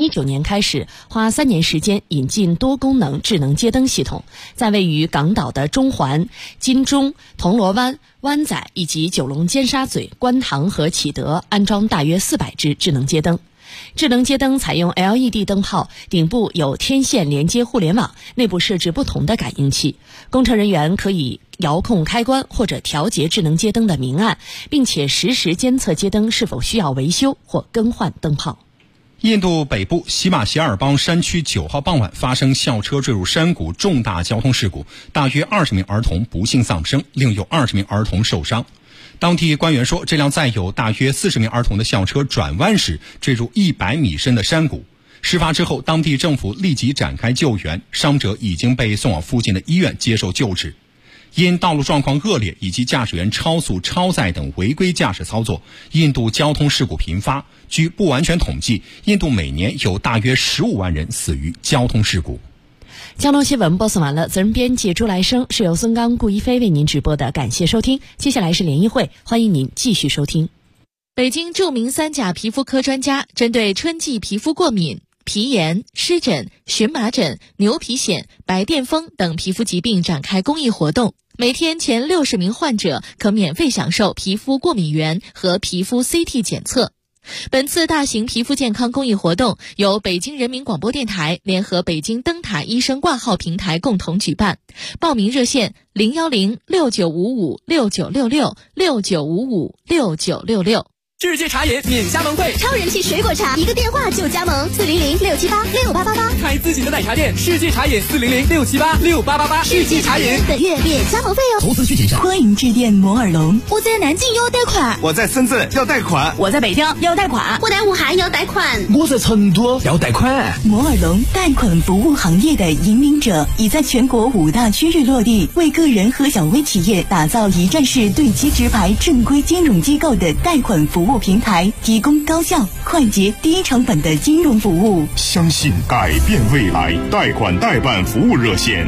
2019年开始，花3年时间引进多功能智能街灯系统，在位于港岛的中环、金钟、铜锣湾、湾仔以及九龙尖沙咀、观塘和启德安装大约400只智能街灯。智能街灯采用 LED 灯泡，顶部有天线连接互联网，内部设置不同的感应器，工程人员可以遥控开关或者调节智能街灯的明暗，并且实时监测街灯是否需要维修或更换灯泡。 印度北部喜马偕尔邦山区9号傍晚发生校车坠入山谷重大交通事故，大约20名儿童不幸丧生，另有20名儿童受伤。当地官员说，这辆载有大约40名儿童的校车转弯时坠入100米深的山谷。事发之后，当地政府立即展开救援，伤者已经被送往附近的医院接受救治。因道路状况恶劣以及驾驶员超速、超载等违规驾驶操作，印度交通事故频发。据不完全统计，印度每年有大约15万人死于交通事故。 交通新闻播送完了，责任编辑朱来生，是由孙刚、顾一飞为您直播的，感谢收听。接下来是联谊会，欢迎您继续收听。 北京著名3甲皮肤科专家针对春季皮肤过敏、皮炎、湿疹、荨麻疹、牛皮癣、白癜风等皮肤疾病展开公益活动，每天前60名患者可免费享受皮肤过敏原和皮肤 CT 检测。本次大型皮肤健康公益活动由北京人民广播电台联合北京灯塔医生挂号平台共同举办，报名热线010-6955-6966，6955-6966。 世界茶饮免加盟会， 超人气水果茶，一个电话就加盟，400-678-6888， 开自己的奶茶店。世界茶饮400-678-6888，世界茶饮本月免加盟费哦。 投资需谨慎。 欢迎致电摩尔龙。 我在南京要贷款， 我在深圳要贷款， 我在北京要贷款， 我在武汉要贷款， 我在成都要贷款。 摩尔龙贷款服务行业的引领者，已在全国5大区域落地，为个人和小微企业打造一站式对接直排正规金融机构的贷款服务平台，提供高效、快捷、低成本的金融服务。 相信改变未来，贷款代办服务热线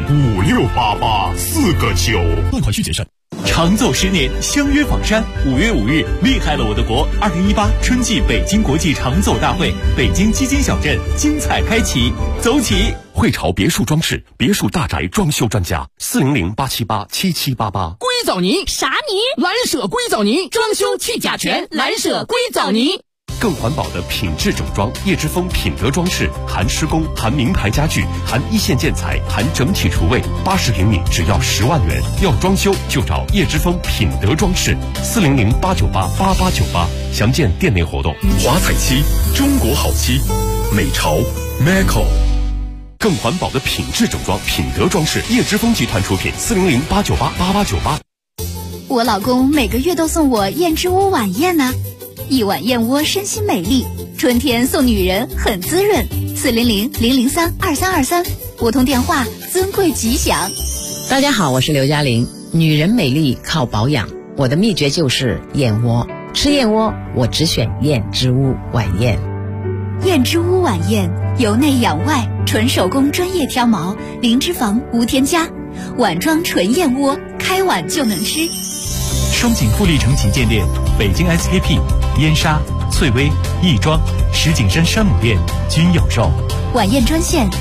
5688-4个9。 贷款需谨慎。 长奏10年，相约访山。5月5日，厉害了我的国！2018春季北京国际长奏大会，北京基金小镇精彩开启，走起！ 汇潮别墅装饰，别墅大宅装修专家，400-878-7788。 硅藻泥啥泥？ 蓝舍硅藻泥，装修去甲醛，蓝舍硅藻泥。 更环保的品质整装，叶之峰品德装饰，含施工，含名牌家具，含一线建材，含整体厨卫，80平米只要10万元。要装修就找叶之峰品德装饰，400-898-8898。详见店内活动。 华彩漆，中国好漆，美潮 Maco。 更环保的品质整装，品德装饰，叶之峰集团出品，400-898-8898。 我老公每个月都送我燕之屋晚宴呢。一碗燕窝身心美丽，春天送女人很滋润。400-003-2323，拨通电话，尊贵吉祥。 大家好，我是刘嘉玲。女人美丽靠保养，我的秘诀就是燕窝。吃燕窝，我只选燕之屋晚宴。 燕之屋晚宴，由内养外，纯手工专业挑毛，零脂肪无添加，碗装纯燕窝，开碗就能吃。 双井富力城旗舰店、北京 SKP、燕莎、翠微、亦庄、石景山山姆店均有售。 晚宴专线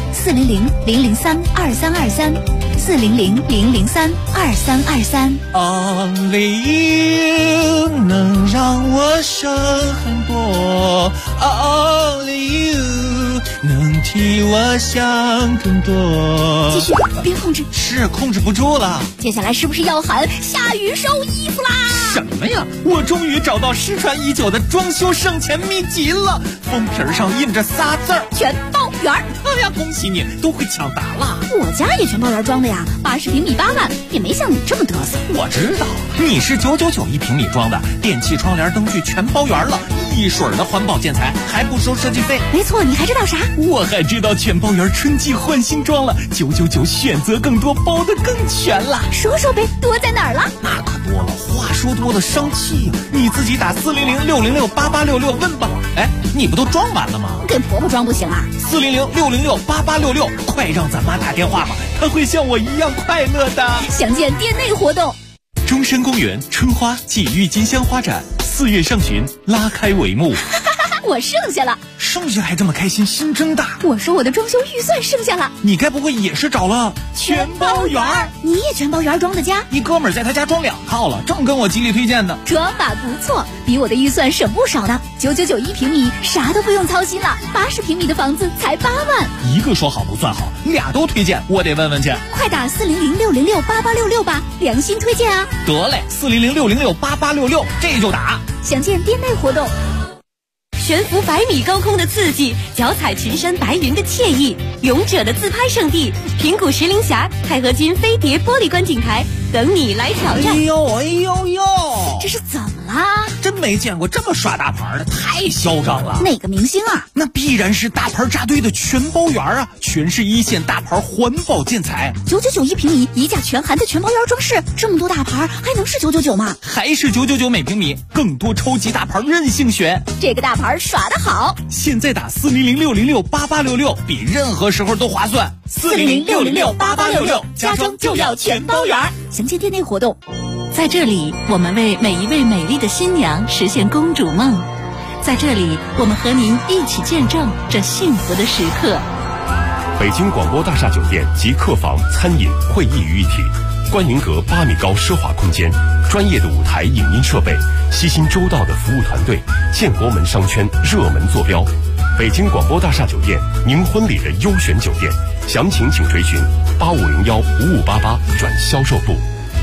400-003-2323。400-003-2323。 Only you 能让我省很多 ，Only you 能替我想更多。 继续，别控制， 是控制不住了。 接下来是不是要喊下雨收衣服啦？ 什么呀？我终于找到失传已久的装修省钱秘籍了，封皮上印着仨字儿： 全包圆。 哎呀，恭喜你，都会抢答了。 我家也全包圆装的呀，80平米8万，也没像你这么嘚瑟。 我知道，你是999一平米装的，电器、窗帘、灯具全包圆了，一水儿的环保建材，还不收设计费。 没错，你还知道啥？ 我还知道全包圆春季换新装了，999选择更多，包得更全了。 说说呗，多在哪儿了？ 那可多了，话说多了生气呀！你自己打400-606-8866问吧。哎，你不都装完了吗？ 跟婆婆装不行啊 ？400-606-8866，快让咱妈打电话吧，她会像我一样快乐的。 详见店内活动。 中山公园春花暨郁金香花展4月上旬拉开帷幕。 我剩下了。 剩下还这么开心，心真大。 我说我的装修预算剩下了， 你该不会也是找了全包圆？你也全包圆装的家？ 一哥们儿在他家装2套了，正跟我极力推荐的。 装法不错，比我的预算省不少的。9991平米，啥都不用操心了。80平米的房子才8万。 一个说好不算好，2都推荐，我得问问去。 快打400-606-8866吧，良心推荐啊！ 得嘞，400-606-8866，这就打。 详见店内活动。 悬浮100米高空的刺激，脚踩群山白云的惬意，勇者的自拍圣地平谷石林峡钛合金飞碟玻璃观景台等你来挑战。 哎呦， 这是怎么啦？ 真没见过这么耍大牌的，太嚣张了。 哪个明星啊？ 那必然是大牌扎堆的全包圆啊，全是一线大牌环保建材。 9991平米，一价全含的全包圆装饰，这么多大牌还能是999吗？ 还是999每平米，更多超级大牌任性选。 这个大牌耍得好， 现在打400-606-8866，比任何时候都划算。 400-606-8866，家装就要全包圆。详见店内活动。 在这里，我们为每一位美丽的新娘实现公主梦。在这里，我们和您一起见证这幸福的时刻。 北京广播大厦酒店及客房、餐饮、会议于一体，观云阁8米高奢华空间，专业的舞台影音设备，悉心周到的服务团队，建国门商圈热门坐标。北京广播大厦酒店，您婚礼的优选酒店，详情请垂询8501-5588转销售部。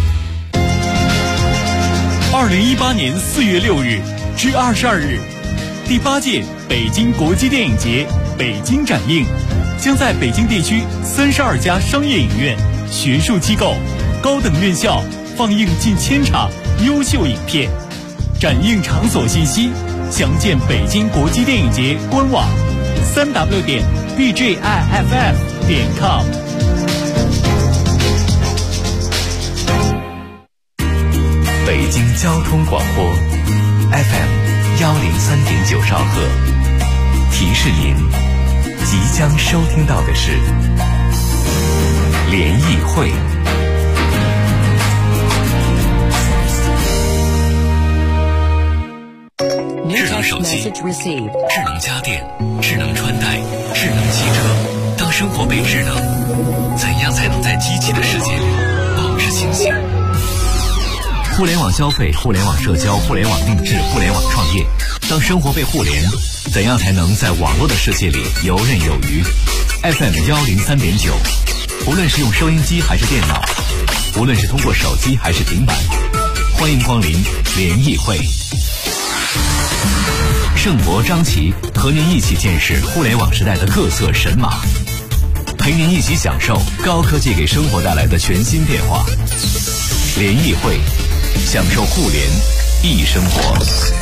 2018年4月6日至22日，第8届北京国际电影节北京展映将在北京地区32家商业影院、学术机构、高等院校放映近1000场优秀影片。展映场所信息详见北京国际电影节官网3w.bjiff.com。 北京交通广播 FM103.9兆赫，提示您即将收听到的是联谊会。智能手机、智能家电、智能穿戴、智能汽车，当生活被智能，怎样才能在机器的世界里保持清醒？互联网消费、互联网社交、互联网定制、互联网创业，当生活被互联，怎样才能在网络的世界里游刃有余？ FM103.9，无论是用收音机还是电脑，无论是通过手机还是平板，欢迎光临联谊会。盛博、张琪和您一起见识互联网时代的各色神马，陪您一起享受高科技给生活带来的全新变化。联谊会，享受互联易生活。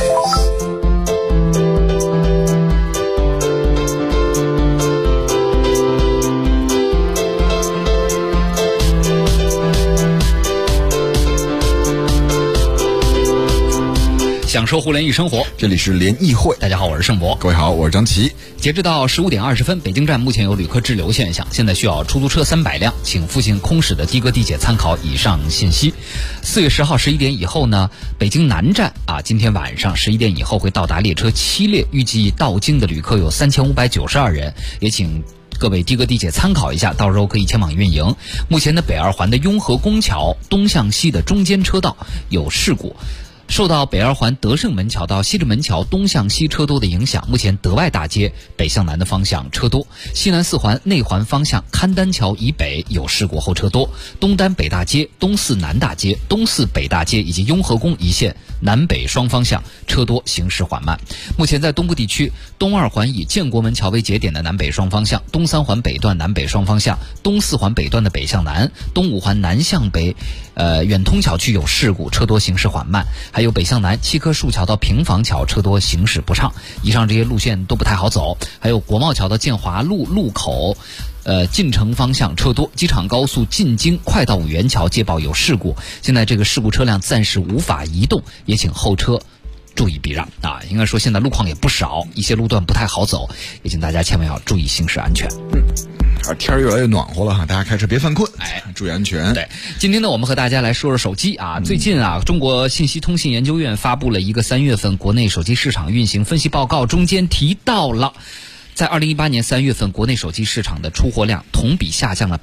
享受互联易生活， 这里是联谊会。 大家好，我是盛博。 各位好，我是张琪。 截止到15点20分，北京站目前有旅客滞留现象，现在需要出租车300辆，请附近空驶的的哥地铁参考以上信息。4月10号11点以后呢，北京南站今天晚上11点以后会到达列车7列，预计到京的旅客有3592人，也请各位的哥地铁参考一下，到时候可以前往运营。目前的北二环的雍和宫桥东向西的中间车道有事故，受到北二环德胜门桥到西直门桥东向西车多的影响，目前德外大街北向南的方向车多，西南四环内环方向勘丹桥以北有事故后车多，东单北大街、东四南大街、东四北大街以及雍和宫一线南北双方向车多，行驶缓慢。目前在东部地区，东二环以建国门桥为节点的南北双方向，东三环北段南北双方向，东四环北段的北向南，东五环南向北远通桥区有事故，车多，行驶缓慢。还有北向南七棵树桥到平房桥车多，行驶不畅。以上这些路线都不太好走。还有国贸桥到建华路路口进城方向车多，机场高速进京快到五元桥接报有事故，现在这个事故车辆暂时无法移动，也请后车注意避让应该说现在路况也不少，一些路段不太好走，也请大家千万要注意行驶安全。 天儿越来越暖和了哈，大家开车别犯困，注意安全。 对，今天呢，我们和大家来说说手机啊。最近啊，中国信息通信研究院发布了一个3月份国内手机市场运行分析报告，中间提到了，在2018年3月份，国内手机市场的出货量同比下降了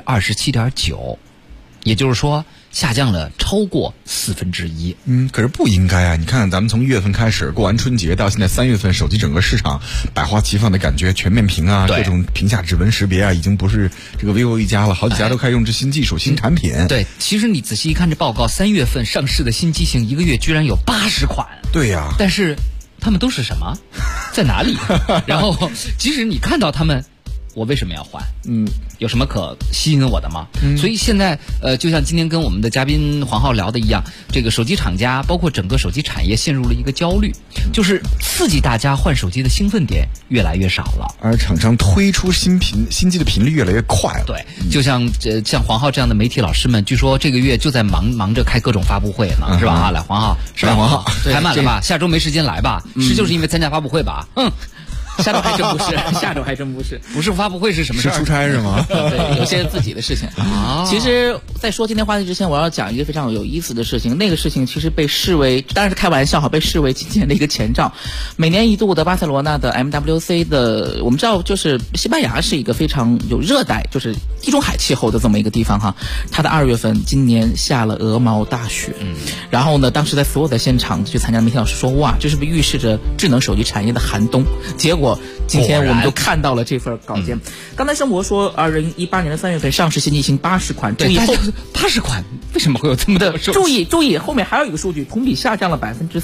27.9%，也就是说下降了超过1/4。 可是不应该啊！你看，咱们从1月份开始过完春节到现在3月份，手机整个市场百花齐放的感觉，全面屏啊，各种屏下指纹识别啊，已经不是这个 vivo 一家了，好几家都开始用这新技术、新产品。 对，其实你仔细一看这报告，3月份上市的新机型一个月居然有80款。 对呀， 但是他们都是什么？在哪里？然后，即使你看到他们，我为什么要换？有什么可吸引我的吗？所以现在就像今天跟我们的嘉宾黄浩聊的一样，这个手机厂家包括整个手机产业陷入了一个焦虑，就是刺激大家换手机的兴奋点越来越少了， 而厂商推出新机的频率越来越快了。 对，就像黄浩这样的媒体老师们，据说这个月就在忙着开各种发布会呢，是吧？来，黄浩，是吧？ 黄浩， 排满了吧？下周没时间来吧？就是因为参加发布会吧？ 下周还真不是，下周还真不是， 不是发布会是什么事儿？ 是出差是吗？ 对，有些自己的事情。其实，在说今天话题之前，我要讲一个非常有意思的事情。那个事情其实被视为，当然是开玩笑哈，被视为今年的一个前兆。每年一度的巴塞罗那的 MWC 的，我们知道，就是西班牙是一个非常有热带，就是地中海气候的这么一个地方哈。它的2月份今年下了鹅毛大雪，然后呢，当时在所有的现场去参加的媒体老师说，哇，这是不是预示着智能手机产业的寒冬？结果今天我们就看到了这份稿件。刚才生活说，2018年的3月份上市新机型80款，注意后 80款为什么会有这么多？ 注意，后面还有一个数据，同比下降了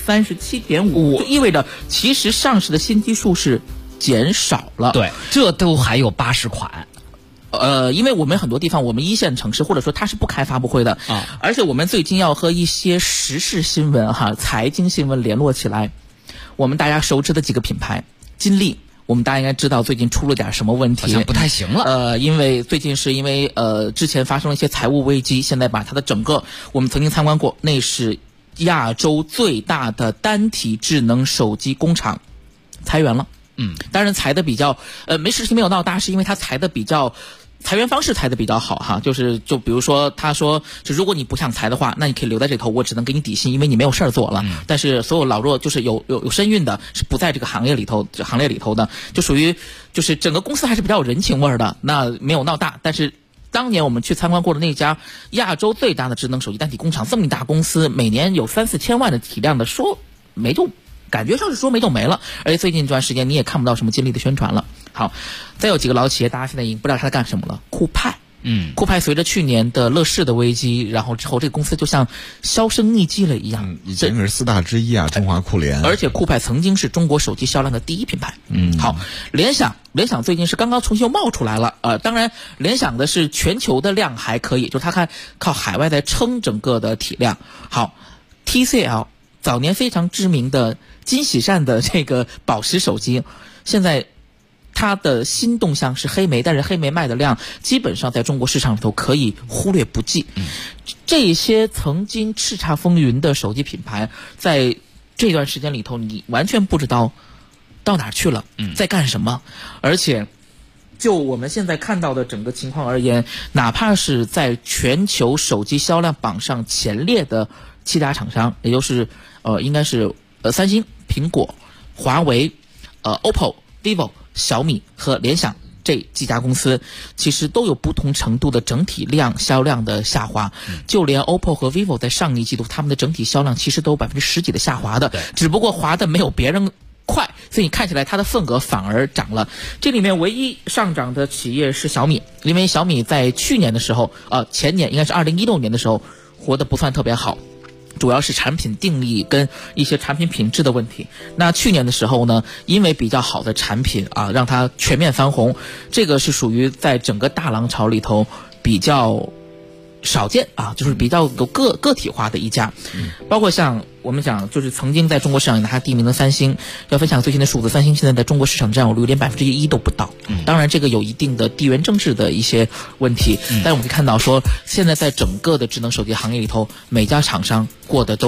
37.5%，就意味着其实上市的新机数是减少了。 对，这都还有80款。 因为我们很多地方，我们一线城市或者说它是不开发布会的而且我们最近要和一些时事新闻财经新闻联络起来。我们大家熟知的几个品牌，金立，我们大家应该知道最近出了点什么问题， 好像不太行了。 因为最近是因为之前发生了一些财务危机，现在把它的整个，我们曾经参观过，那是亚洲最大的单体智能手机工厂裁员了。当然裁的比较事情没有闹大，是因为它裁的比较。裁员方式裁的比较好哈，就比如说他说，如果你不想裁的话，那你可以留在这头，我只能给你底薪，因为你没有事儿做了。但是所有老弱就是有身孕的，是不在这个行业里头的，就属于就是整个公司还是比较有人情味的，那没有闹大。但是当年我们去参观过的那家亚洲最大的智能手机单体工厂，这么一大公司，每年有3-4千万的体量的，说没就感觉上是说没就没了。而且最近这段时间你也看不到什么金立的宣传了。好，再有几个老企业，大家现在已经不知道他在干什么了。酷派，酷派随着去年的乐视的危机，然后之后这个公司就像销声匿迹了一样。 以前可是4大之一啊，中华酷联。 而且酷派曾经是中国手机销量的第1品牌。好，联想最近是刚刚重新又冒出来了。当然联想的是全球的量还可以，就是它靠海外在撑整个的体量。好 ，TCL 早年非常知名的金喜善的这个宝石手机，现在它的新动向是黑莓，但是黑莓卖的量基本上在中国市场里头可以忽略不计。这些曾经叱咤风云的手机品牌，在这段时间里头，你完全不知道到哪去了，在干什么。而且就我们现在看到的整个情况而言，哪怕是在全球手机销量榜上前列的7家厂商，也就是应该是三星、苹果、华为、OPPO、vivo、小米和联想这几家公司，其实都有不同程度的整体销量的下滑。就连 OPPO 和 vivo 在上一季度他们的整体销量其实都有10%几的下滑的，只不过滑的没有别人快，所以你看起来它的份额反而涨了。这里面唯一上涨的企业是小米，因为小米在去年的时候前年应该是2016年的时候活得不算特别好，主要是产品定力跟一些产品品质的问题。那去年的时候呢，因为比较好的产品让它全面翻红，这个是属于在整个大浪潮里头比较少见就是比较有个体化的一家。包括像我们讲，就是曾经在中国市场拿下第1名的三星，要分享最新的数字，三星现在在中国市场占有率连1%都不到。当然这个有一定的地缘政治的一些问题，但我们可以看到说，现在在整个的智能手机行业里头，每家厂商过得都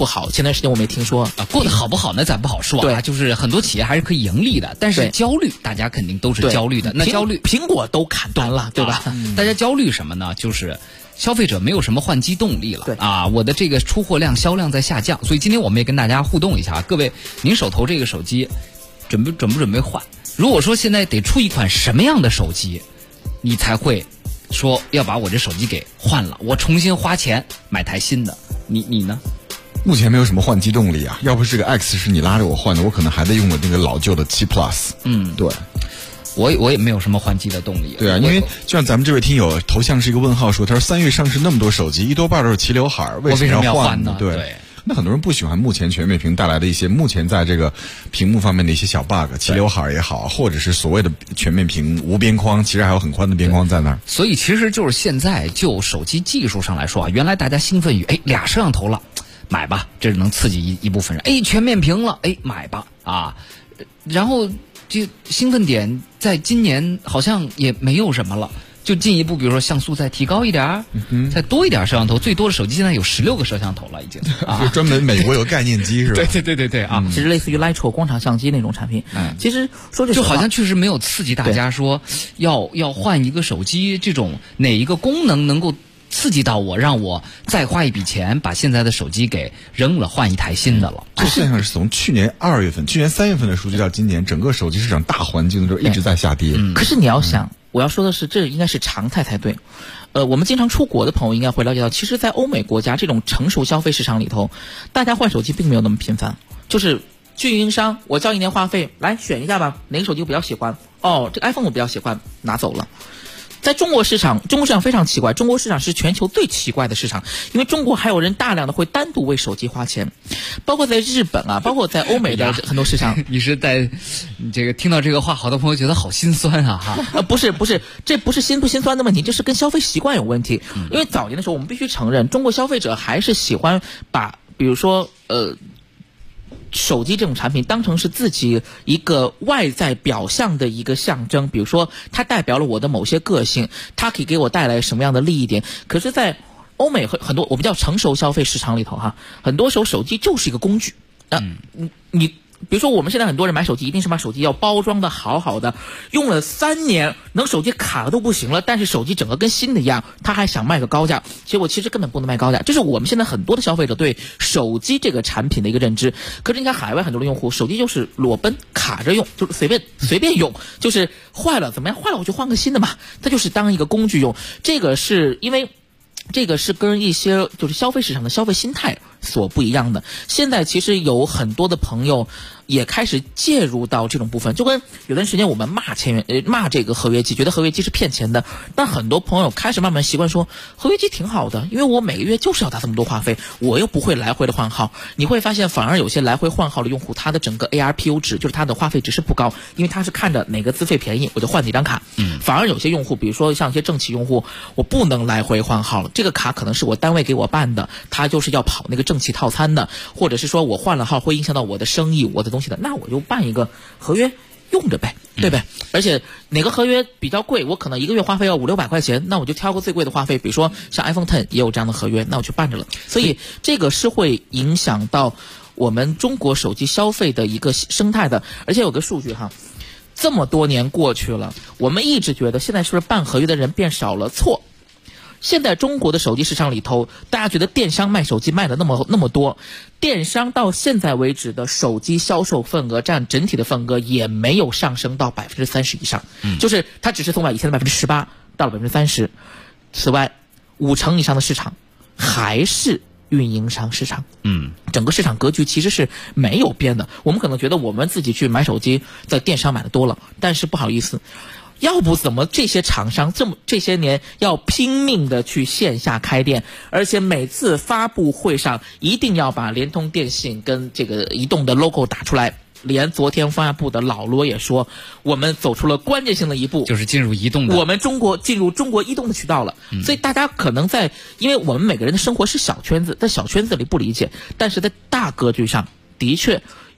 不好。前段时间我们也听说过得好不好呢？咱不好说啊。就是很多企业还是可以盈利的，但是焦虑，大家肯定都是焦虑的。那焦虑， 苹果都砍断了，对吧？ 大家焦虑什么呢？就是消费者没有什么换机动力了啊！我的这个出货量、销量在下降，所以今天我们也跟大家互动一下，各位，您手头这个手机准不准备换？如果说现在得出一款什么样的手机，你才会说要把我这手机给换了，我重新花钱买台新的？你呢？ 目前没有什么换机动力啊，要不是这个 X 是你拉着我换的，我可能还得用我那个老旧的7 Plus。对。 我也没有什么换机的动力。 对啊，因为就像咱们这位听友头像是一个问号说，他说3月上市那么多手机，一多半都是齐刘海，为什么要换呢？对。那很多人不喜欢目前全面屏带来的一些目前在这个屏幕方面的一些小 bug， 齐刘海也好，或者是所谓的全面屏无边框，其实还有很宽的边框在那儿。 所以其实就是现在就手机技术上来说啊，原来大家兴奋于俩摄像头了，买吧，这能刺激一部分人。全面屏了，买吧啊，然后这兴奋点在今年好像也没有什么了。就进一步，比如说像素再提高一点，再多一点摄像头，最多的手机现在有16个摄像头了，已经。 就专门美国有概念机是吧？ 对啊， 其实类似于 Litro 光场相机那种产品。其实说这就好像确实没有刺激大家说要换一个手机，这种哪一个功能能够刺激到我，让我再花一笔钱把现在的手机给扔了，换一台新的了。 这现象是从去年2月份、去年3月份的数据到今年，整个手机市场大环境就一直在下跌。 可是你要想。我要说的是，这应该是常态才对。我们经常出国的朋友应该会了解到，其实，在欧美国家这种成熟消费市场里头，大家换手机并没有那么频繁。就是去运营商，我交1年话费，来选一下吧，哪个手机我比较喜欢？这个 iPhone 我比较喜欢，拿走了。在中国市场非常奇怪，中国市场是全球最奇怪的市场，因为中国还有人大量的会单独为手机花钱，包括在日本啊，包括在欧美的很多市场。 你是在这个听到这个话，好多朋友觉得好心酸啊哈。 不是，这不是心不心酸的问题，这是跟消费习惯有问题。因为早年的时候，我们必须承认，中国消费者还是喜欢把，比如说手机这种产品当成是自己一个外在表象的一个象征，比如说它代表了我的某些个性，它可以给我带来什么样的利益点。可是在欧美很多我们叫成熟消费市场里头很多时候手机就是一个工具。你比如说我们现在很多人买手机一定是把手机要包装的好好的，用了3年能手机卡的都不行了，但是手机整个跟新的一样，他还想卖个高价，结果其实根本不能卖高价。这是我们现在很多的消费者对手机这个产品的一个认知。可是你看海外很多的用户，手机就是裸奔卡着用，就是随便用，就是坏了怎么样，坏了我就换个新的嘛，它就是当一个工具用。这个是因为这个是跟一些就是消费市场的消费心态所不一样的。现在其实有很多的朋友也开始介入到这种部分，就跟有段时间我们骂这个合约机，觉得合约机是骗钱的，但很多朋友开始慢慢习惯说合约机挺好的，因为我每个月就是要打这么多话费，我又不会来回的换号。你会发现反而有些来回换号的用户，他的整个 ARPU 值，就是他的话费值是不高，因为他是看着哪个资费便宜我就换哪张卡。反而有些用户，比如说像一些政企用户，我不能来回换号了，这个卡可能是我单位给我办的，他就是要跑那个政企套餐的，或者是说我换了号会影响到我的生意我的东西的，那我就办一个合约用着呗，对呗。而且哪个合约比较贵，我可能一个月花费要500-600块钱，那我就挑个最贵的话费，比如说像 iPhone X 也有这样的合约，那我去办着了。所以这个是会影响到我们中国手机消费的一个生态的。而且有个数据这么多年过去了，我们一直觉得现在是不是办合约的人变少了？错。现在中国的手机市场里头，大家觉得电商卖手机卖的那么多，电商到现在为止的手机销售份额占整体的份额也没有上升到30%以上，就是它只是从以前的18%到了30%。此外，50%以上的市场还是运营商市场，整个市场格局其实是没有变的。我们可能觉得我们自己去买手机在电商买的多了，但是不好意思，要不怎么这些厂商这些年要拼命的去线下开店，而且每次发布会上一定要把联通、电信跟这个移动的 logo 打出来。连昨天发布的老罗也说，我们走出了关键性的一步， 就是进入移动的， 我们进入中国移动的渠道了。所以大家可能因为我们每个人的生活是小圈子，在小圈子里不理解，但是在大格局上的确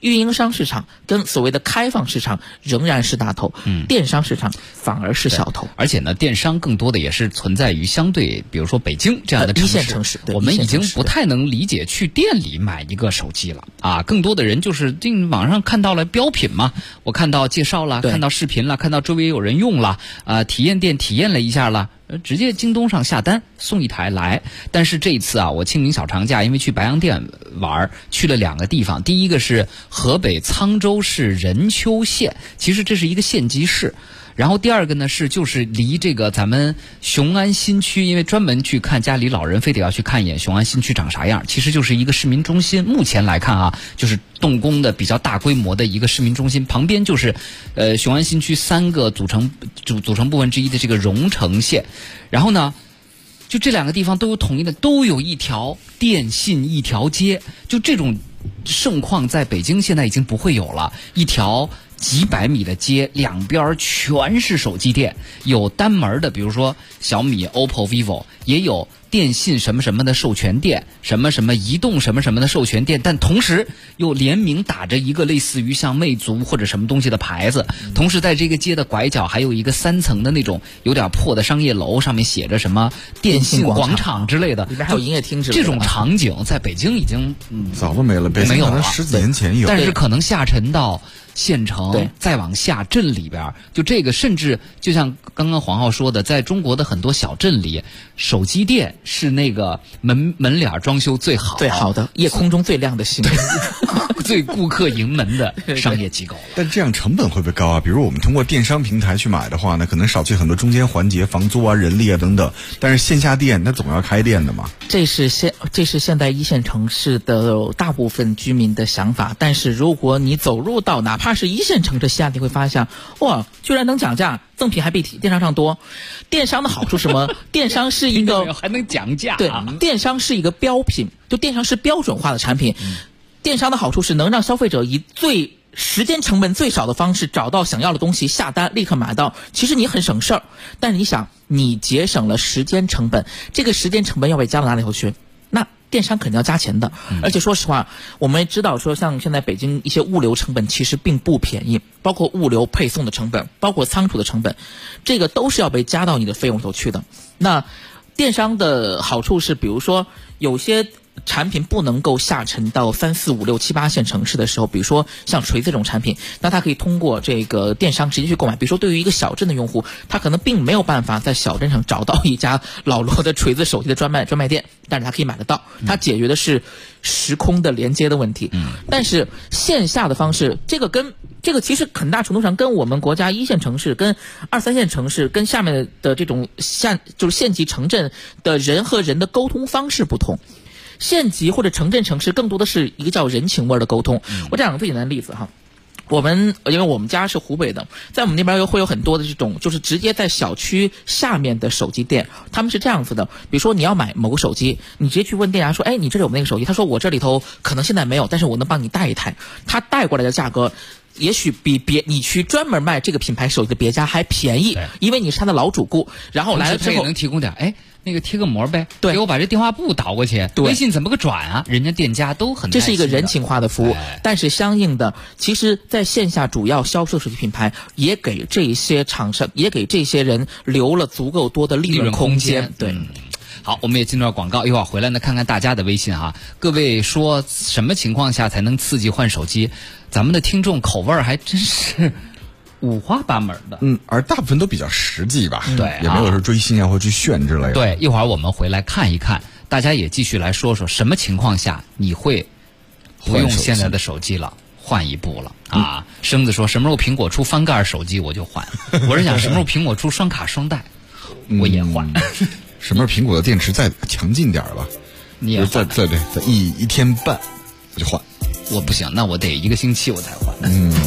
运营商市场跟所谓的开放市场仍然是大头，电商市场反而是小头。 而且呢，电商更多的也是存在于相对，比如说北京这样的一线城市， 我们已经不太能理解去店里买一个手机了啊，更多的人就是进网上看到了标品嘛，我看到介绍了，看到视频了，看到周围有人用了，体验店体验了一下了。直接京东上下单送一台来。但是这一次啊，我清明小长假因为去白洋淀玩，去了2个地方。第一个是河北沧州市任丘县，其实这是一个县级市。然后第二个呢就是离这个咱们雄安新区，因为专门去看家里老人非得要去看一眼雄安新区长啥样，其实就是一个市民中心。目前来看啊，就是动工的比较大规模的一个市民中心，旁边就是雄安新区3个组成部分之一的这个荣成县。然后呢，就这2个地方都有统一的，都有一条电信一条街，就这种盛况在北京现在已经不会有了。一条几百米的街，两边全是手机店，有单门的，比如说小米、OPPO、vivo， 也有电信什么什么的授权店，什么什么移动什么什么的授权店，但同时又联名打着一个类似于像魅族或者什么东西的牌子。同时在这个街的拐角还有一个3层的那种有点破的商业楼，上面写着什么电信广场之类的， 里边还有营业厅之类的。 这种场景在北京已经早都没了，北京可能10几年前有， 但是可能下沉到县城，再往下镇里边，就这个甚至就像刚刚黄浩说的，在中国的很多小镇里，手机店是那个门脸装修最好的，夜空中最亮的星， 最顾客盈门的商业机构。 但这样成本会不会高啊？比如我们通过电商平台去买的话呢，可能少去很多中间环节，房租啊、人力啊等等。但是线下店那总要开店的嘛。 这是现在1线城市的大部分居民的想法。但是如果你走入到哪怕是1线城市线下，你会发现，哇，居然能讲价，赠品还比电商上多。电商的好处是什么？电商是一个还能讲价， 对，电商是一个标品，就电商是标准化的产品。电商的好处是能让消费者以时间成本最少的方式找到想要的东西，下单立刻买到。其实你很省事儿，但是你想，你节省了时间成本，这个时间成本要被加到哪里头去？那电商肯定要加钱的。而且说实话，我们也知道说，像现在北京一些物流成本其实并不便宜，包括物流配送的成本，包括仓储的成本，这个都是要被加到你的费用头去的。那电商的好处是，比如说有些产品不能够下沉到3、4、5、6、7、8线城市的时候，比如说像锤子这种产品，那它可以通过这个电商直接去购买。比如说对于一个小镇的用户，他可能并没有办法在小镇上找到一家老罗的锤子手机的专卖店，但是他可以买得到，它解决的是时空的连接的问题。但是线下的方式，这个其实很大程度上跟我们国家1线城市、跟2、3线城市、跟下面的这种就是县级城镇的人和人的沟通方式不同。县级或者城镇城市更多的是一个叫人情味的沟通。我讲个最简单的例子哈，因为我们家是湖北的，在我们那边会有很多的这种就是直接在小区下面的手机店，他们是这样子的，比如说你要买某个手机，你直接去问店家说，哎，你这里有那个手机？他说我这里头可能现在没有，但是我能帮你带一台。他带过来的价格也许比你去专门卖这个品牌手机的别家还便宜，因为你是他的老主顾。然后来了之后， 他也能提供点那个贴个膜呗，对，给我把这电话簿导过去，微信怎么个转啊？人家店家都很， 这是一个人情化的服务。但是相应的，其实在线下主要销售手机品牌也给这些厂商，也给这些人留了足够多的利润空间。对。 好，我们也进入到广告，一会儿回来呢，看看大家的微信哈。各位说什么情况下才能刺激换手机？咱们的听众口味还真是五花八门的， 而大部分都比较实际吧， 对， 也没有说追星啊或追炫之类的。 对，一会儿我们回来看一看，大家也继续来说说什么情况下你会不用现在的手机了，换一部了啊？生子说什么时候苹果出翻盖手机我就换，我是想什么时候苹果出双卡双待，我也换。 什么时候苹果的电池再强劲点吧？ 你也换？ 在一天半我就换。 我不行，那我得1个星期我才换。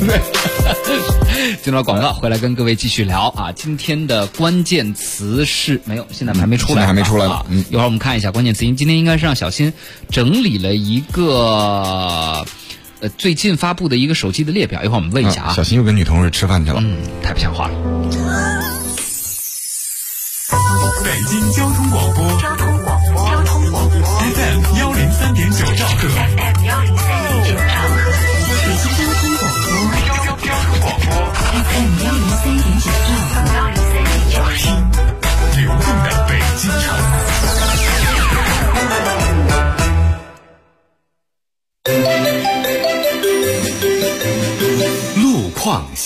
进到广告，回来跟各位继续聊啊。今天的关键词是没有，现在还没出来，一会儿我们看一下关键词。今天应该是让小新整理了一个最近发布的一个手机的列表，一会儿我们问一下啊。 小新又跟女同事吃饭去了， 太不像话了。 北京交通广播 FM 103.9兆赫， FM 103.9兆赫， 北京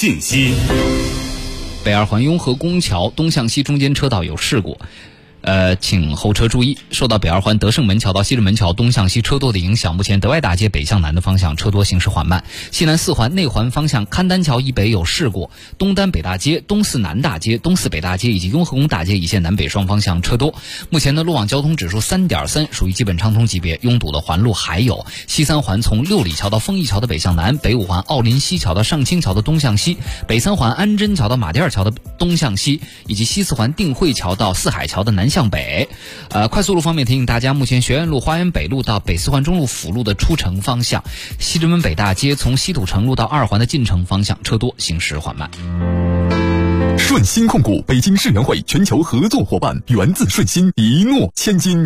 信息。 北二环雍和宫桥东向西中间车道有事故。请后车注意，受到北二环德胜门桥到西直门桥东向西车多的影响，目前德外大街北向南的方向车多，行驶缓慢。西南四环内环方向勘丹桥以北有事故，东单北大街、东四南大街、东四北大街以及雍和宫大街一线南北双方向车多。目前的路网交通指数 3.3， 属于基本畅通级别。拥堵的环路还有西三环从六里桥到丰益桥的北向南，北五环奥林西桥到上清桥的东向西，北三环安贞桥到马甸尔桥的东向西，以及西四环定慧桥到四海桥的南向北。快速路方面提醒大家，目前学院路、花园北路到北四环中路辅路的出城方向，西直门北大街从西土城路到二环的进城方向车多，行驶缓慢。 顺鑫控股北京世园会全球合作伙伴，源自顺鑫，一诺千金。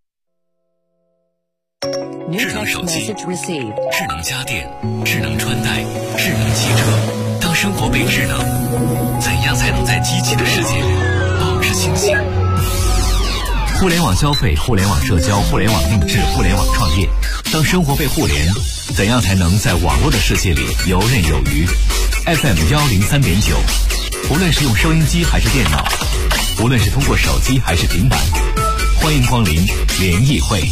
智能手机、智能家电、智能穿戴、智能汽车，当生活被智能，怎样才能在机器的世界里保持清醒？互联网消费、互联网社交、互联网定制、互联网创业，当生活被互联，怎样才能在网络的世界里游刃有余？ FM 103.9，无论是用收音机还是电脑，无论是通过手机还是平板，欢迎光临联谊会。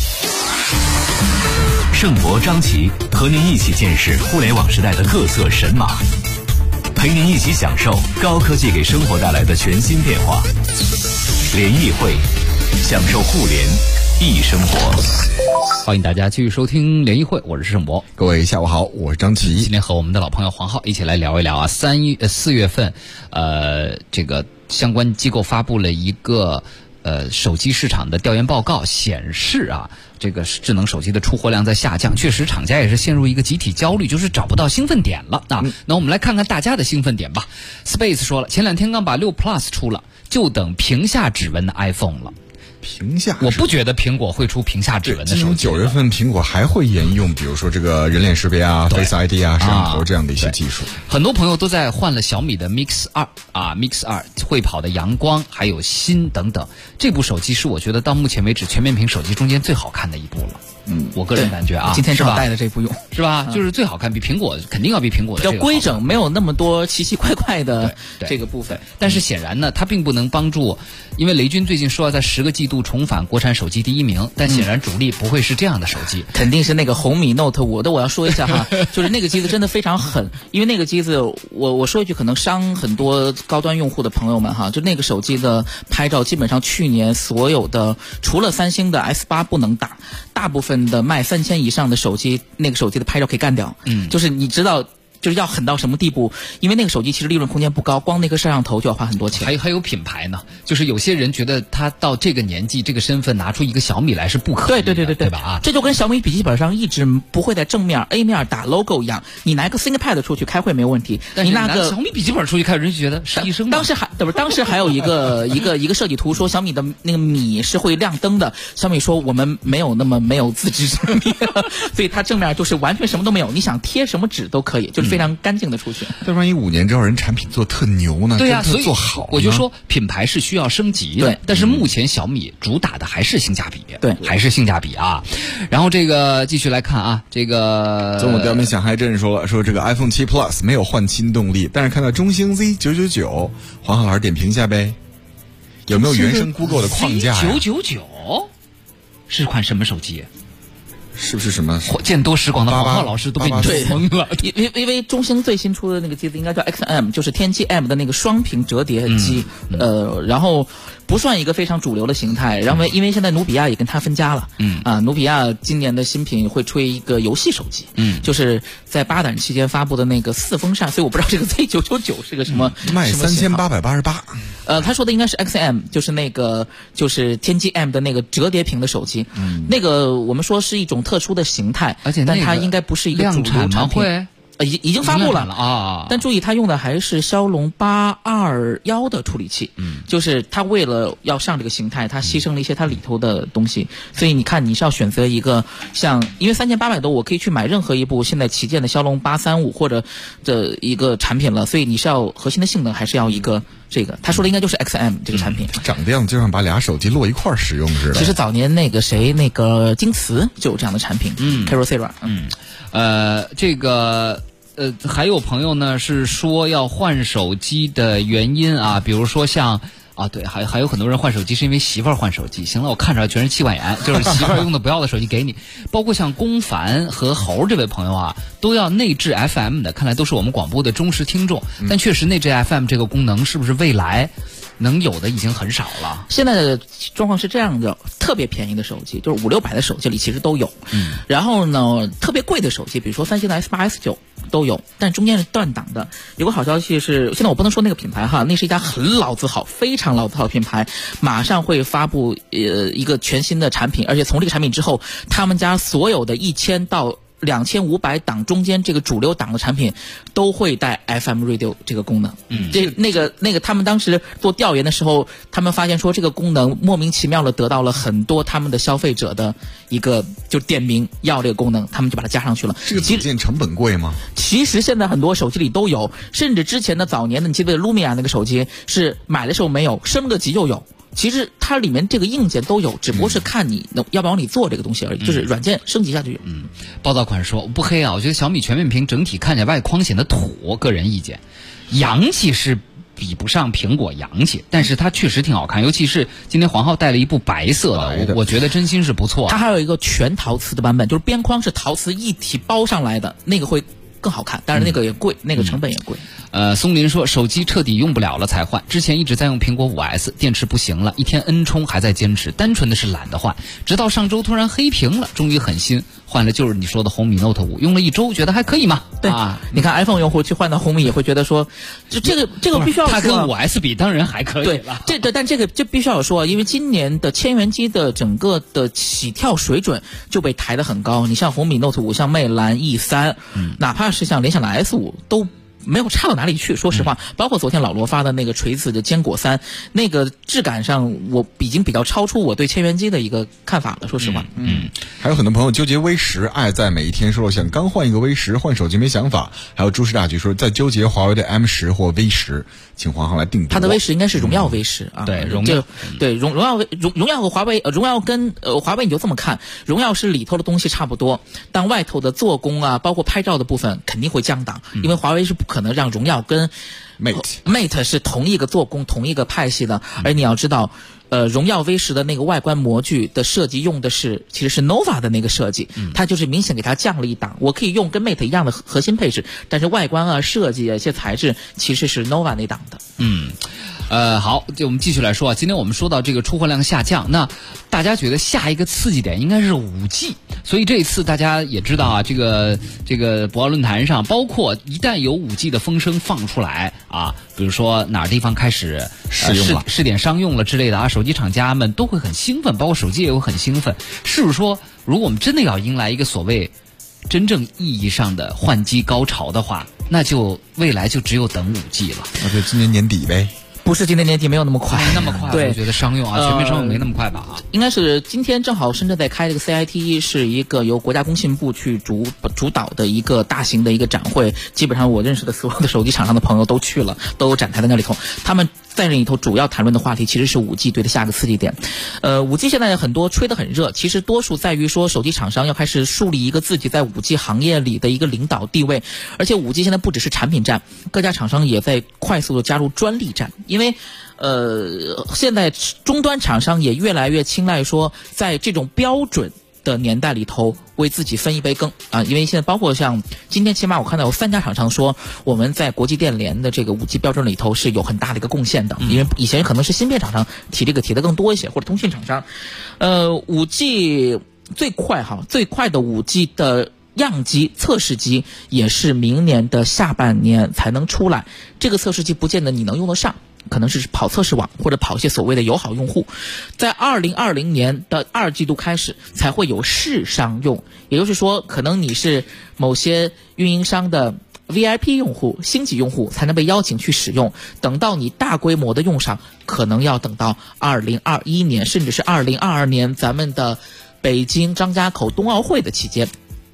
盛博、张琪和您一起见识互联网时代的各色神马，陪您一起享受高科技给生活带来的全新变化。联谊会，享受互联易生活。 欢迎大家继续收听联谊会，我是盛博。 各位下午好，我是张琪。 今天和我们的老朋友黄浩一起来聊一聊啊，4月份，这个相关机构发布了一个手机市场的调研报告，显示啊，这个智能手机的出货量在下降，确实厂家也是陷入一个集体焦虑，就是找不到兴奋点了啊。那我们来看看大家的兴奋点吧。Space 说了，前2天刚把6 Plus 出了，就等屏下指纹的 iPhone 了。 屏下， 我不觉得苹果会出屏下指纹的手机。 9月份苹果还会沿用，比如说这个人脸识别啊、Face ID 啊、摄像头这样的一些技术。 很多朋友都在换了小米的 Mix 2啊 ，Mix 2会跑的阳光，还有新等等。这部手机是我觉得到目前为止全面屏手机中间最好看的一部了。我个人感觉啊， 今天正好带着这部用， 是吧？就是最好看，比苹果肯定要比苹果的比较规整，没有那么多奇奇怪怪的这个部分。 但是显然呢，它并不能帮助，因为雷军最近说要在10个季度重返国产手机第1名，但显然主力不会是这样的手机， 肯定是那个红米 Note 5。我要说一下哈，就是那个机子真的非常狠，因为那个机子，我说一句可能伤很多高端用户的朋友们哈，就那个手机的拍照基本上去年所有的除了三星的 S8 不能打，大部分的卖3000以上的手机，那个手机的拍照可以干掉。就是你知道。就是要狠到什么地步？因为那个手机其实利润空间不高，光那个摄像头就要花很多钱。 还有品牌呢，就是有些人觉得他到这个年纪、这个身份拿出一个小米来是不可以的，对吧？啊， 这就跟小米笔记本上一直不会在正面 A 面打 logo 一样。你拿个 ThinkPad 出去开会没有问题， 但是你拿个小米笔记本出去开，人就觉得是医生。 当时还有一个设计图说小米的那个米是会亮灯的。小米说我们没有那么没有自知之明，所以它正面就是完全什么都没有，你想贴什么纸都可以，就是非常干净的出去。 但万一5年之后人产品做特牛呢？ 对呀， 所以做好， 我就说品牌是需要升级的。但是目前小米主打的还是性价比，还是性价比啊。然后这个继续来看啊，这个中午刁民小孩镇说这个 iPhone 7 Plus 没有换新动力，但是看到中兴 Z999， 黄浩老师点评一下呗，有没有原生 Google 的框架呀 ？999是款什么手机？ 是不是什么见多识广的黄浩老师都被你懵了？ 因为中兴最新出的那个机子应该叫 XM， 就是天玑 M 的那个双屏折叠机，然后不算一个非常主流的形态。然后因为现在努比亚也跟它分家了，努比亚今年的新品会出一个游戏手机，就是在8展期间发布的那个4风扇，所以我不知道这个 Z999 是个什么， 卖3888。 他说的应该是 XM， 就是天玑 M 的那个折叠屏的手机，那个我们说是一种特殊的形态， 而且但它应该不是一个主流产品。已经发布了啊！ 但注意，它用的还是骁龙821的处理器，就是它为了要上这个形态，它牺牲了一些它里头的东西。所以你看，你是要选择一个因为3800多，我可以去买任何一部现在旗舰的骁龙835或者的一个产品了。所以你是要核心的性能，还是要一个这个？他说的应该就是 XM 这个产品， 长这样就像把俩手机摞一块使用似的。 其实早年那个京瓷就有这样的产品，Kyocera， 这个还有朋友呢是说要换手机的原因啊，比如说像对，还有很多人换手机是因为媳妇儿换手机。行了，我看着全是气管炎，就是媳妇儿用的不要的手机给你。包括像龚凡和侯这位朋友啊，都要内置 FM 的，看来都是我们广播的忠实听众。但确实内置 FM 这个功能是不是未来能有的已经很少了？ 现在的状况是这样的，特别便宜的手机，就是500-600的手机里其实都有。然后呢，特别贵的手机，比如说三星的 S8、S9 都有，但中间是断档的。有个好消息是，现在我不能说那个品牌哈，那是一家很老字号、非常老字号的品牌，马上会发布一个全新的产品，而且从这个产品之后，他们家所有的1000到2500档中间这个主流档的产品都会带 FM Radio 这个功能。那个他们当时做调研的时候，他们发现说这个功能莫名其妙的得到了很多他们的消费者的一个就点名要这个功能，他们就把它加上去了。 这个组件成本贵吗？ 其实现在很多手机里都有，甚至之前的早年的你记得 Lumia 那个手机是买的时候没有，升个级就有。其实它里面这个硬件都有，只不过是看你要不要你做这个东西而已，就是软件升级下去。 暴躁款说不黑啊，我觉得小米全面屏整体看起来外框显得土，个人意见。洋气是比不上苹果洋气，但是它确实挺好看，尤其是今天黄浩带了一部白色的，我觉得真心是不错。 它还有一个全陶瓷的版本，就是边框是陶瓷一体包上来的，那个会更好看，但是那个也贵，那个成本也贵。 松林说手机彻底用不了了才换，之前一直在用苹果5S， 电池不行了，一天 N 充还在坚持，单纯的是懒得换，直到上周突然黑屏了，终于狠心换了，就是你说的红米 Note 5，用了1周觉得还可以嘛。 对你看 iPhone 用户去换到红米也会觉得说，就这个必须要说， 它跟5S 比当然还可以了。 对，但这必须要说，因为今年的千元机的整个的起跳水准就被抬得很高，你像红米 Note 5，像魅蓝 E3，哪怕是像联想的 S5 都没有差到哪里去，说实话，包括昨天老罗发的那个锤子的坚果3，那个质感上我已经比较超出我对千元机的一个看法了，说实话。 还有很多朋友纠结 V10， 爱在每一天说想刚换一个 V10， 换手机没想法。还有诸事大局说在纠结华为的 M10 或 V10， 请黄浩来定夺。 他的 V10 应该是荣耀 V10 啊， 对，荣耀和华为，荣耀跟华为你就这么看，荣耀是里头的东西差不多，但外头的做工啊，包括拍照的部分肯定会降档，因为华为是不可能让荣耀跟 Mate 是同一个做工、同一个派系的。而你要知道，荣耀 V10 的那个外观模具的设计用的其实是 Nova 的那个设计，它就是明显给它降了一档。我可以用跟 Mate 一样的核心配置，但是外观啊、设计啊、一些材质其实是 Nova 那档的。 好，就我们继续来说啊。今天我们说到这个出货量下降，那大家觉得下一个刺激点应该是5G，所以这一次大家也知道啊，这个博鳌论坛上，包括一旦有5G 的风声放出来啊，比如说哪儿地方开始试点商用了之类的啊，手机厂家们都会很兴奋，包括手机也会很兴奋。是不是说，如果我们真的要迎来一个所谓真正意义上的换机高潮的话，那就未来就只有等5G 了。 那就今年年底呗。 不是今年年底，没有那么快， 对，我觉得商用啊，全面商用没那么快吧？ 应该是今天正好深圳在开这个 CIT， 是一个由国家工信部去主导的一个大型的一个展会，基本上我认识的所有的手机厂商的朋友都去了，都有展台在那里头，他们在那里头主要谈论的话题其实是5G 对的下个刺激点。5G 现在很多吹得很热，其实多数在于说手机厂商要开始树立一个自己在5G 行业里的一个领导地位，而且5G 现在不只是产品战，各家厂商也在快速的加入专利战，因为现在终端厂商也越来越青睐说在这种标准的年代里头为自己分一杯羹啊！因为现在包括像今天起码我看到有3家厂商说我们在国际电联的这个5G 标准里头是有很大的一个贡献的，因为以前可能是芯片厂商提的更多一些，或者通信厂商。5G 最快的5G 的样机测试机也是明年的下半年才能出来，这个测试机不见得你能用得上，可能是跑测试网或者跑一些所谓的友好用户，在2020年的2季度开始才会有试商用，也就是说可能你是某些运营商的 VIP 用户、星级用户才能被邀请去使用，等到你大规模的用上可能要等到2021年甚至是2022年咱们的北京张家口冬奥会的期间。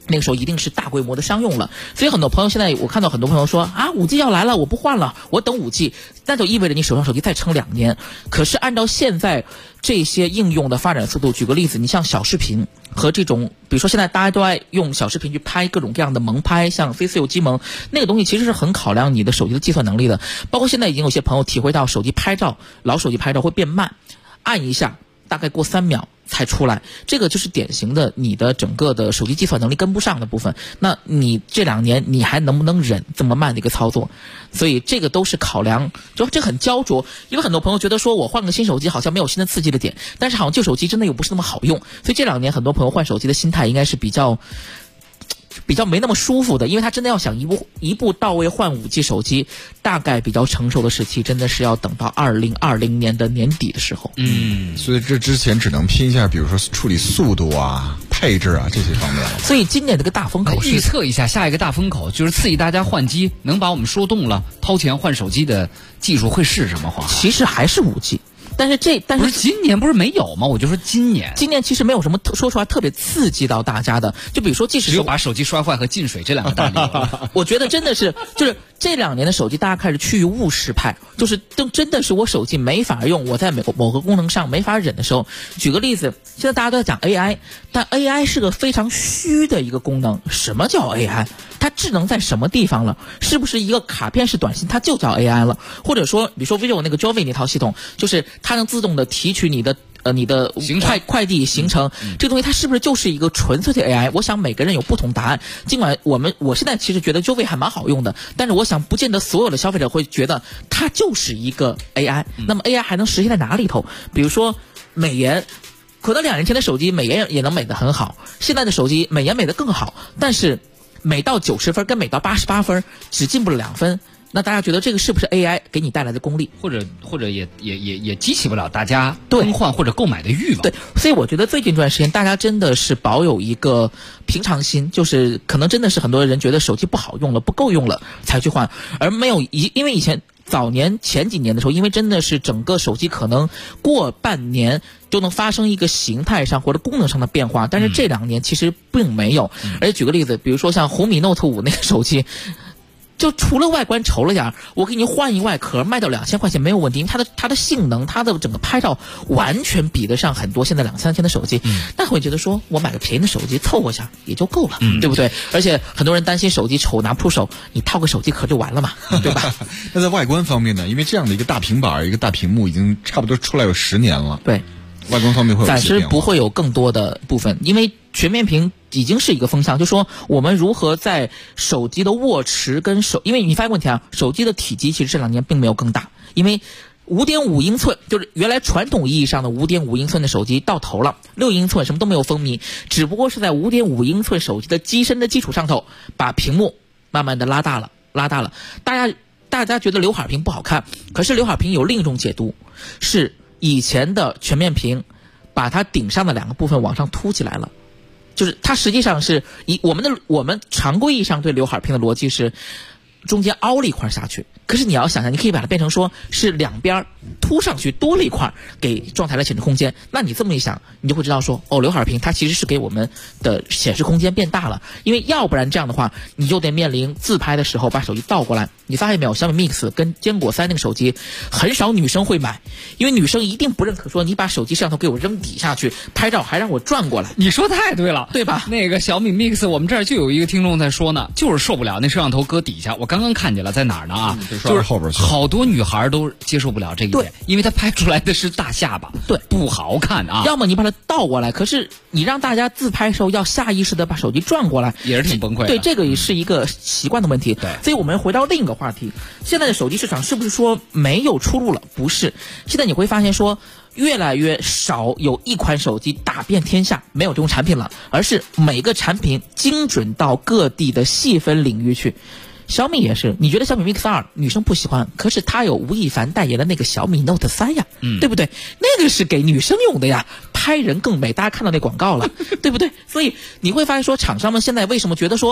那个时候一定是大规模的商用了，所以很多朋友现在我看到很多朋友说啊，5G 要来了，我不换了，我等5G，那就意味着你手上手机再撑2年。可是按照现在这些应用的发展速度，举个例子，你像小视频和这种，比如说现在大家都爱用小视频去拍各种各样的萌拍，像 VCO 机萌，那个东西其实是很考量你的手机的计算能力的。包括现在已经有些朋友体会到手机拍照，老手机拍照会变慢，按一下大概过3秒才出来，这个就是典型的你的整个的手机计算能力跟不上的部分。那你这2年你还能不能忍这么慢的一个操作？所以这个都是考量，就这很焦灼。因为很多朋友觉得说我换个新手机好像没有新的刺激的点，但是好像旧手机真的又不是那么好用。所以这2年很多朋友换手机的心态应该是比较没那么舒服的，因为他真的要想一步到位换5G 手机，大概比较成熟的时期真的是要等到2020年的年底的时候。 所以这之前只能拼一下，比如说处理速度啊、配置啊这些方面。 所以今年这个大风口预测一下下一个大风口，就是刺激大家换机，能把我们说动了掏钱换手机的技术会是什么？ 其实还是5G。但是不是今年不是没有吗？我就说今年其实没有什么说出来特别刺激到大家的，就比如说即使只有把手机摔坏和进水这2个大理由。 我觉得真的是就是这2年的手机大家开始趋于务实派，就是真的是我手机没法用，我在某个功能上没法忍的时候。举个例子，现在大家都在讲 AI， 但 AI 是个非常虚的一个功能。什么叫 AI？ 它智能在什么地方了？是不是一个卡片式短信它就叫 AI 了？或者说比如说 vivo 那个 Jovi 那套系统，就是它能自动的提取你的快递行程，这个东西它是不是就是一个纯粹的 AI？ 我想每个人有不同答案。尽管我现在其实觉得 Jovi 还蛮好用的，但是我想不见得所有的消费者会觉得它就是一个 AI。那么 AI 还能实现在哪里头？比如说美颜，可能2年前的手机美颜也能美得很好，现在的手机美颜美得更好，但是美到90分跟美到88分只进步了2分。那大家觉得这个是不是 AI 给你带来的功力， 或者也激起不了大家更换或者购买的欲望？ 对，所以我觉得最近这段时间大家真的是保有一个平常心，就是可能真的是很多人觉得手机不好用了、不够用了才去换，而没有因为以前早年前几年的时候，因为真的是整个手机可能过半年就能发生一个形态上或者功能上的变化，但是这2年其实并没有。而且举个例子，比如说像红米 Note 5那个手机，就除了外观丑了点，我给你换一外壳，卖到2000块钱没有问题，因为它的性能，它的整个拍照完全比得上很多现在2-3千的手机。那会觉得说我买个便宜的手机凑合下也就够了，对不对？而且很多人担心手机丑拿不出手，你套个手机壳就完了嘛，对吧？ 那在外观方面呢？因为这样的一个大平板、一个大屏幕已经差不多出来有10年了。 对， 外观方面会有暂时不会有更多的部分，因为全面屏已经是一个风向，就说我们如何在手机的握持跟因为你发现问题啊，手机的体积其实这2年并没有更大，因为5.5英寸就是原来传统意义上的5.5英寸的手机到头了，6英寸什么都没有风靡，只不过是在5.5英寸手机的机身的基础上头，把屏幕慢慢的拉大了。大家觉得刘海屏不好看，可是刘海屏有另一种解读，是以前的全面屏把它顶上的2个部分往上凸起来了。就是它实际上是我们常规意义上对刘海屏的逻辑是中间凹了一块下去，可是你要想想，你可以把它变成说是两边凸上去多了一块，给状态的显示空间。那你这么一想，你就会知道说，哦，刘海屏它其实是给我们的显示空间变大了。因为要不然这样的话，你就得面临自拍的时候把手机倒过来。你发现没有，小米 Mix 跟坚果3那个手机，很少女生会买，因为女生一定不认可说你把手机摄像头给我扔底下去拍照，还让我转过来。 你说太对了， 对吧？ 那个小米 Mix， 我们这儿就有一个听众在说呢，就是受不了那摄像头搁底下。我刚刚看见了，在哪儿呢啊？就是后边好多女孩都接受不了这一点，因为它拍出来的是大下巴， 对， 不好看啊。 要么你把它倒过来，可是你让大家自拍的时候要下意识的把手机转过来， 也是挺崩溃的。 对，这个也是一个习惯的问题。 对， 所以我们回到另一个话题，现在的手机市场是不是说没有出路了？不是，现在你会发现说，越来越少有一款手机打遍天下，没有这种产品了，而是每个产品精准到各地的细分领域去。小米也是，你觉得小米 Mix 2女生不喜欢，可是它有吴亦凡代言的那个小米 Note 3呀，对不对？那个是给女生用的呀，拍人更美，大家看到那广告了，对不对？所以你会发现说，厂商们现在为什么觉得说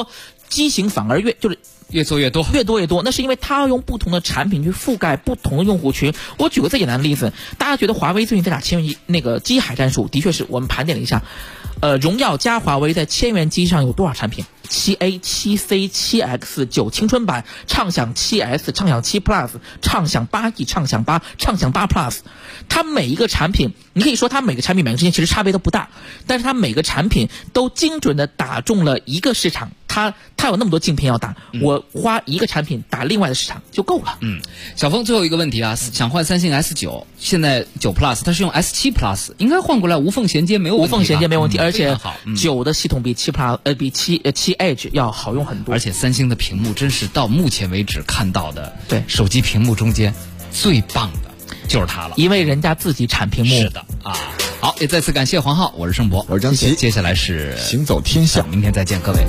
机型反而越做越多， 那是因为它要用不同的产品去覆盖不同的用户群。我举个最简单的例子，大家觉得华为最近在打千元那个机海战术，的确是我们盘点了一下，荣耀加华为在千元机上有多少产品？7A、7C、7X、9青春版、畅享 7S、畅享7 Plus、畅享8E、畅享8、畅享8 Plus。它每一个产品，你可以说它每个产品之间其实差别都不大，但是它每个产品都精准的打中了一个市场。它有那么多竞品要打，我花一个产品打另外的市场就够了。 小峰最后一个问题啊，想换三星 S9， 现在9 Plus 它是用 S7 Plus， 应该换过来无缝衔接没有问题吧？ 无缝衔接没问题，而且9的系统比7 Plus 比7 Edge 要好用很多。 而且三星的屏幕真是到目前为止看到的对手机屏幕中间最棒的就是它了， 因为人家自己产屏幕。 是的啊。好，也再次感谢黄浩，我是盛博， 我是张琪， 接下来是行走天下， 明天再见，各位。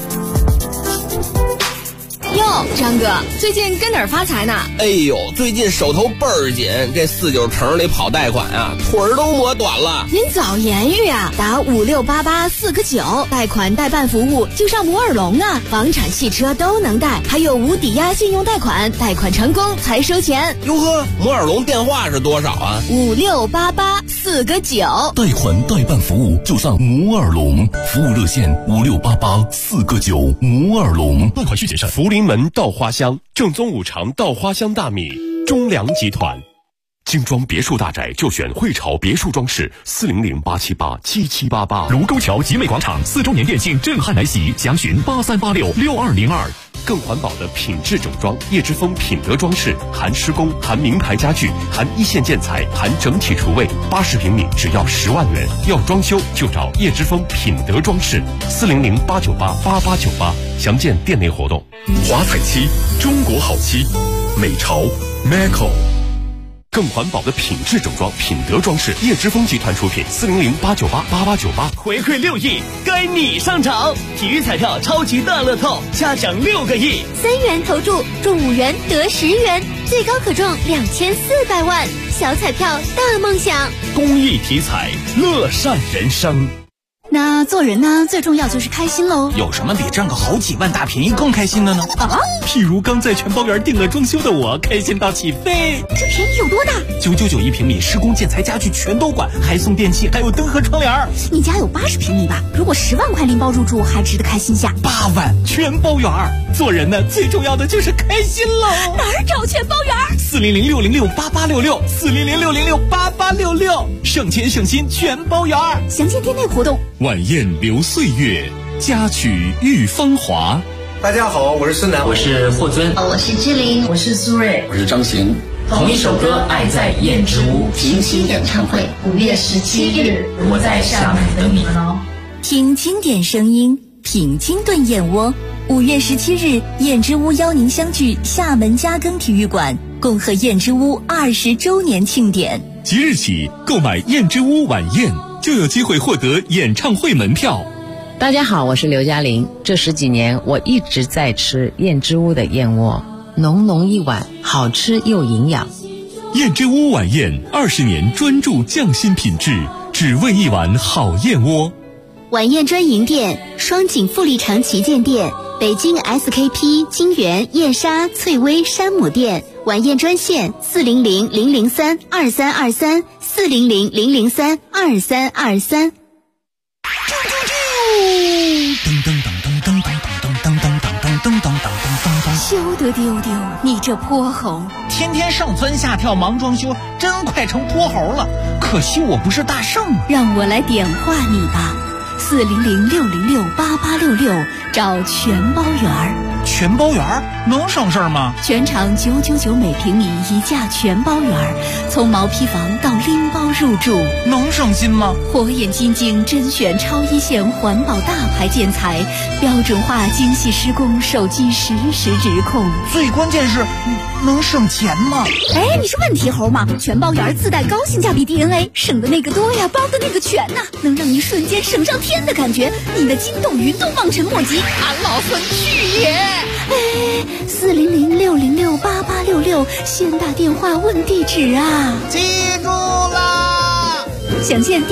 哟，张哥，最近跟哪儿发财呢？ 哎呦，最近手头倍儿紧，这49城里跑贷款啊，腿儿都磨短了。 您早言语啊，打5688 49贷款代办服务就上摩尔龙啊，房产汽车都能贷，还有无抵押信用贷款，贷款成功才收钱。 哟呵，摩尔龙电话是多少啊 ？5688 49 贷款代办服务就上摩尔龙，服务热线5688 49摩尔龙。贷款需谨慎。 福临门稻花香，正宗五常稻花香大米，中粮集团。精装别墅大宅就选汇潮别墅装饰，400-878-7788。 卢沟桥集美广场4周年店庆震撼来袭，详询83866202。 更环保的品质整装，叶之峰品德装饰，含施工，含名牌家具，含一线建材，含整体厨卫，80平米只要10万元，要装修就找叶之峰品德装饰，400-898-8898，详见店内活动。 华彩漆，中国好漆，美潮 Maco。 更环保的品质整装，品德装饰，叶之峰集团出品，400-898-8898。 回馈6亿，该你上场！体育彩票超级大乐透，嘉奖6个亿 ，3元投注中5元得10元，最高可中2400万。小彩票大梦想， 公益体彩，乐善人生。 那做人呢，最重要就是开心喽。 有什么比挣个好几万大便宜更开心的呢？ 啊， 譬如刚在全包园定了装修的我，开心到起飞。 这便宜有多大 ？999一平米，施工建材家具全都管，还送电器，还有灯和窗帘。 你家有80平米吧？如果10万块拎包入住，还值得开心下。 8万全包园，做人呢，最重要的就是开心喽。 哪儿找全包园 ？400-606-8866，400-606-8866，省钱省心全包园。 详见店内活动。 晚宴留岁月，佳曲遇芳华。 大家好，我是孙楠， 我是霍尊， 我是志玲， 我是苏芮， 我是张行。 同一首歌，爱在燕之屋平期演唱会，5月17日， 我在厦门等你们哦。 听经典声音，品清炖燕窝。5月17日，燕之屋邀您相聚厦门嘉庚体育馆，共贺燕之屋20周年庆典。 即日起购买燕之屋晚宴，就有机会获得演唱会门票。 大家好，我是刘嘉玲。这10几年，我一直在吃燕之屋的燕窝，浓浓一碗，好吃又营养。 燕之屋晚宴20年专注匠心品质，只为一碗好燕窝。 晚宴专营店：双井富力城旗舰店、北京 SKP 金源燕莎翠微山姆店。晚宴专线400-003-2323，400-003-2323。 休得丢丢，你这泼猴！ 天天上蹿下跳忙装修，真快成泼猴了。可惜我不是大圣， 让我来点化你吧。400-606-8866，找全包园。 全包园能省事儿吗？ 全场999每平米一价全包园，从毛坯房到拎包入住， 能省心吗？ 火眼金睛甄选超一线环保大牌建材，标准化精细施工，手机实时直控。 最关键是能省钱吗？ 哎，你是问题猴吗？全包园自带高性价比 DNA， 省的那个多呀，包的那个全呐，能让你瞬间省上天的感觉，你的惊动云都望尘莫及。 俺老孙去也 ！400-606-8866，先打电话问地址啊！ 记住啦！ 详见